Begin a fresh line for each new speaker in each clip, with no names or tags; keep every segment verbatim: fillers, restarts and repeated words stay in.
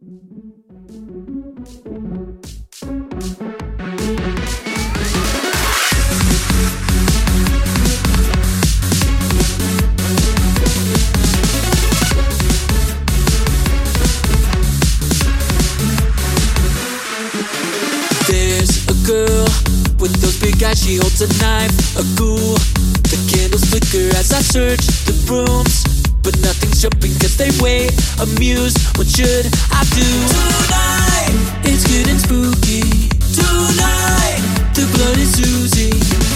She holds a knife, a ghoul. The candles flicker as I search the rooms, but nothing's jumping cause they wait, amused. What should I do? Tonight, it's getting spooky. Tonight, the blood is oozing.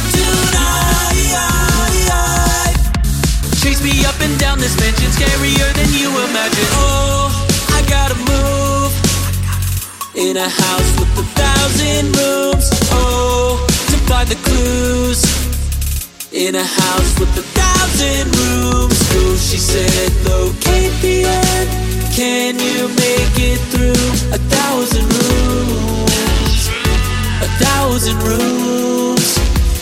Tonight, chase me up and down this mansion, scarier than you imagine. Oh, I gotta move in a house with a thousand rooms. Oh, find the clues in a house with a thousand rooms. So she said, locate the end. Can you make it through a thousand rooms? A thousand rooms.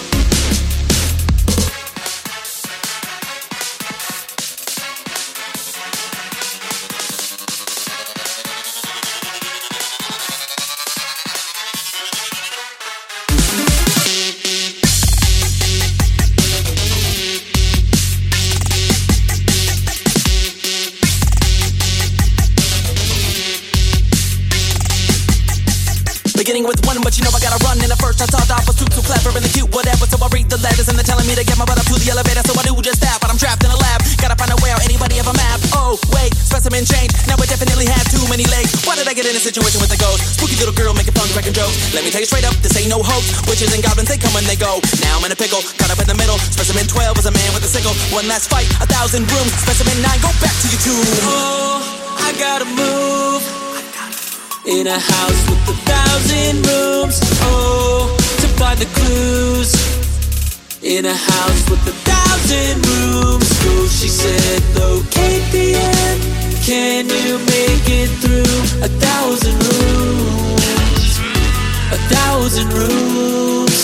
Beginning with one, but you know I gotta run. In the first I thought I was too, too clever and the cute, whatever. So I read the letters and they're telling me to get my butt up to the elevator. So I do just that, but I'm trapped in a lab. Gotta find a way out, anybody have a map? Oh, wait, specimen change. Now I definitely have too many legs. Why did I get in a situation with a ghost? Spooky little girl making fun, cracking jokes. Let me tell you straight up, this ain't no hoax. Witches and goblins, they come and they go. Now I'm in a pickle, caught up in the middle. Specimen twelve is a man with a sickle. One last fight, a thousand rooms. Specimen nine, go back to your tomb.
Oh, I gotta move in a house with a thousand rooms. Oh, to find the clues in a house with a thousand rooms. So she said, locate the end. Can you make it through a thousand rooms? A thousand rooms.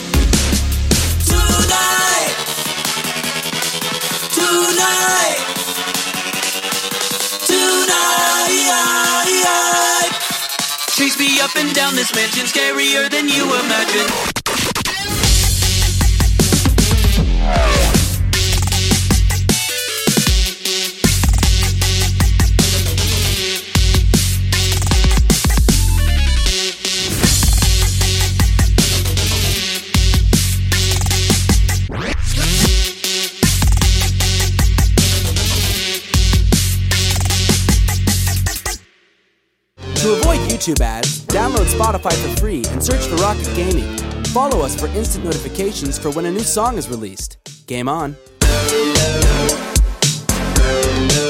Tonight, tonight, tonight. Chase me up and down this mansion, scarier than you imagine.
To avoid YouTube ads, download Spotify for free and search for Rocket Gaming. Follow us for instant notifications for when a new song is released. Game on.